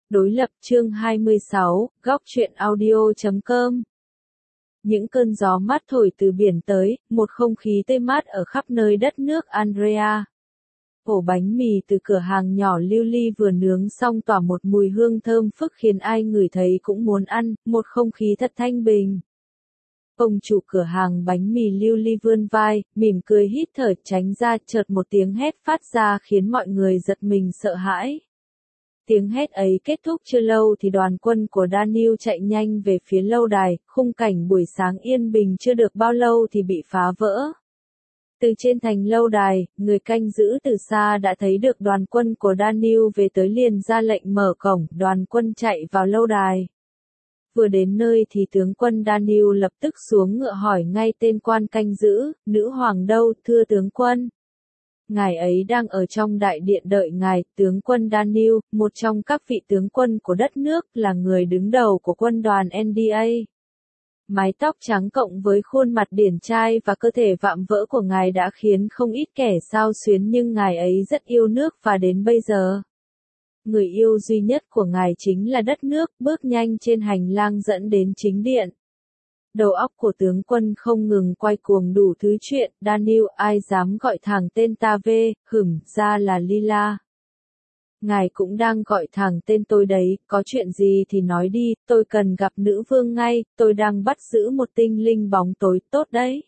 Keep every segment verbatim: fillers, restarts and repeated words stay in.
Đối lập chương hai mươi sáu, góc truyện audio chấm com. Những cơn gió mát thổi từ biển tới, một không khí tươi mát ở khắp nơi đất nước Andrea. Ổ bánh mì từ cửa hàng nhỏ Lưu Ly vừa nướng xong tỏa một mùi hương thơm phức khiến ai ngửi thấy cũng muốn ăn, một không khí thật thanh bình. Ông chủ cửa hàng bánh mì Lưu Ly vươn vai, mỉm cười hít thở tránh ra, chợt một tiếng hét phát ra khiến mọi người giật mình sợ hãi. Tiếng hét ấy kết thúc chưa lâu thì đoàn quân của Daniel chạy nhanh về phía lâu đài, khung cảnh buổi sáng yên bình chưa được bao lâu thì bị phá vỡ. Từ trên thành lâu đài, người canh giữ từ xa đã thấy được đoàn quân của Daniel về tới liền ra lệnh mở cổng, đoàn quân chạy vào lâu đài. Vừa đến nơi thì tướng quân Daniel lập tức xuống ngựa hỏi ngay tên quan canh giữ, nữ hoàng đâu, thưa tướng quân. Ngài ấy đang ở trong đại điện đợi ngài, tướng quân Daniel, một trong các vị tướng quân của đất nước, là người đứng đầu của quân đoàn en đê a. Mái tóc trắng cộng với khuôn mặt điển trai và cơ thể vạm vỡ của ngài đã khiến không ít kẻ xao xuyến, nhưng ngài ấy rất yêu nước và đến bây giờ. Người yêu duy nhất của ngài chính là đất nước, bước nhanh trên hành lang dẫn đến chính điện. Đầu óc của tướng quân không ngừng quay cuồng đủ thứ chuyện, Daniel, ai dám gọi thẳng tên ta về, hửm, ra là Lila. Ngài cũng đang gọi thẳng tên tôi đấy, có chuyện gì thì nói đi, tôi cần gặp nữ vương ngay, tôi đang bắt giữ một tinh linh bóng tối, tốt đấy.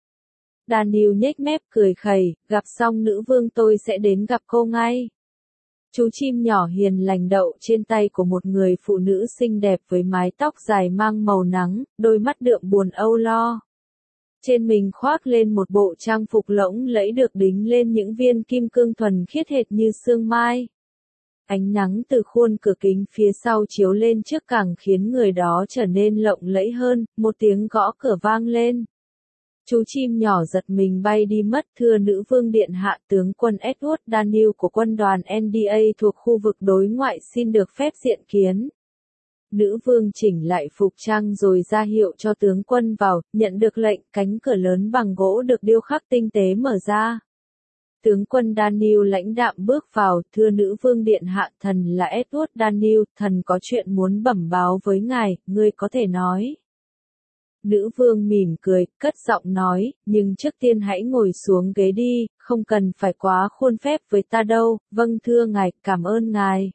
Daniel nhếch mép cười khẩy, gặp xong nữ vương tôi sẽ đến gặp cô ngay. Chú chim nhỏ hiền lành đậu trên tay của một người phụ nữ xinh đẹp với mái tóc dài mang màu nắng, đôi mắt đượm buồn âu lo. Trên mình khoác lên một bộ trang phục lỗng lẫy được đính lên những viên kim cương thuần khiết hệt như sương mai. Ánh nắng từ khuôn cửa kính phía sau chiếu lên trước càng khiến người đó trở nên lộng lẫy hơn, một tiếng gõ cửa vang lên. Chú chim nhỏ giật mình bay đi mất, thưa nữ vương điện hạ, tướng quân Edward Daniel của quân đoàn en đê a thuộc khu vực đối ngoại xin được phép diện kiến. Nữ vương chỉnh lại phục trang rồi ra hiệu cho tướng quân vào, nhận được lệnh, cánh cửa lớn bằng gỗ được điêu khắc tinh tế mở ra. Tướng quân Daniel lãnh đạm bước vào, thưa nữ vương điện hạ, thần là Edward Daniel, thần có chuyện muốn bẩm báo với ngài, ngươi có thể nói. Nữ vương mỉm cười, cất giọng nói, nhưng trước tiên hãy ngồi xuống ghế đi, không cần phải quá khuôn phép với ta đâu, vâng thưa ngài, cảm ơn ngài.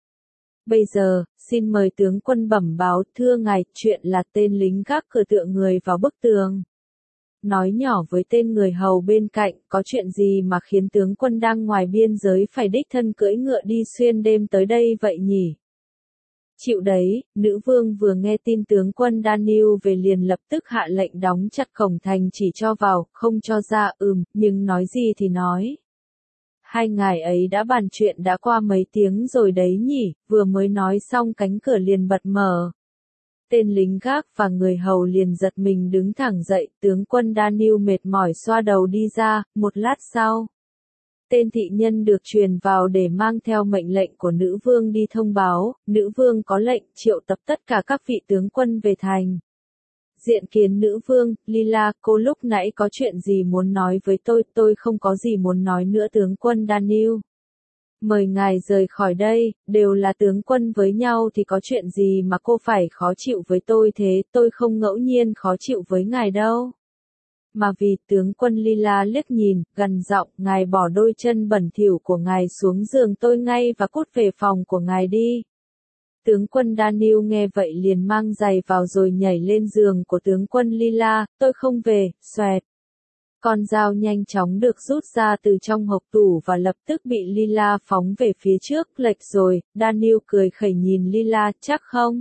Bây giờ, xin mời tướng quân bẩm báo, thưa ngài, chuyện là tên lính gác cửa tựa người vào bức tường. Nói nhỏ với tên người hầu bên cạnh, có chuyện gì mà khiến tướng quân đang ngoài biên giới phải đích thân cưỡi ngựa đi xuyên đêm tới đây vậy nhỉ? Chịu đấy, nữ vương vừa nghe tin tướng quân Daniel về liền lập tức hạ lệnh đóng chặt cổng thành chỉ cho vào, không cho ra, ừm, nhưng nói gì thì nói. Hai ngài ấy đã bàn chuyện đã qua mấy tiếng rồi đấy nhỉ, vừa mới nói xong cánh cửa liền bật mở. Tên lính gác và người hầu liền giật mình đứng thẳng dậy, tướng quân Daniel mệt mỏi xoa đầu đi ra, một lát sau. Tên thị nhân được truyền vào để mang theo mệnh lệnh của nữ vương đi thông báo, nữ vương có lệnh triệu tập tất cả các vị tướng quân về thành. Diện kiến nữ vương, Lila, cô lúc nãy có chuyện gì muốn nói với tôi, tôi không có gì muốn nói nữa tướng quân Daniel. Mời ngài rời khỏi đây, đều là tướng quân với nhau thì có chuyện gì mà cô phải khó chịu với tôi thế, tôi không ngẫu nhiên khó chịu với ngài đâu. Mà vì tướng quân Lila liếc nhìn, gần giọng, ngài bỏ đôi chân bẩn thỉu của ngài xuống giường tôi ngay và cút về phòng của ngài đi. Tướng quân Daniel nghe vậy liền mang giày vào rồi nhảy lên giường của tướng quân Lila, tôi không về, xoẹt. Con dao nhanh chóng được rút ra từ trong hộc tủ và lập tức bị Lila phóng về phía trước, lệch rồi, Daniel cười khẩy nhìn Lila, chắc không?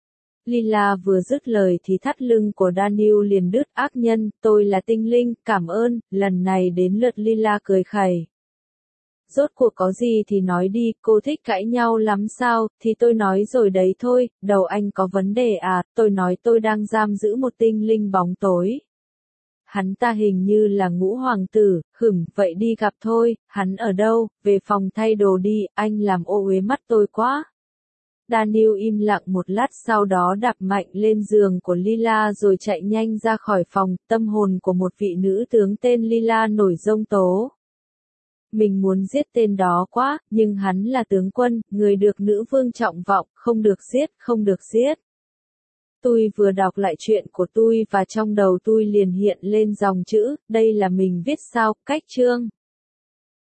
Lila vừa dứt lời thì thắt lưng của Daniel liền đứt, ác nhân, tôi là tinh linh, cảm ơn, lần này đến lượt Lila cười khẩy. Rốt cuộc có gì thì nói đi, cô thích cãi nhau lắm sao, thì tôi nói rồi đấy thôi, đầu anh có vấn đề à, tôi nói tôi đang giam giữ một tinh linh bóng tối. Hắn ta hình như là ngũ hoàng tử, hửm, vậy đi gặp thôi, hắn ở đâu, về phòng thay đồ đi, anh làm ô uế mắt tôi quá. Daniel im lặng một lát sau đó đạp mạnh lên giường của Lila rồi chạy nhanh ra khỏi phòng, tâm hồn của một vị nữ tướng tên Lila nổi giông tố. mình muốn giết tên đó quá, nhưng hắn là tướng quân, người được nữ vương trọng vọng, không được giết, không được giết. Tôi vừa đọc lại chuyện của tôi và trong đầu tôi liền hiện lên dòng chữ, đây là mình viết sao, cách chương.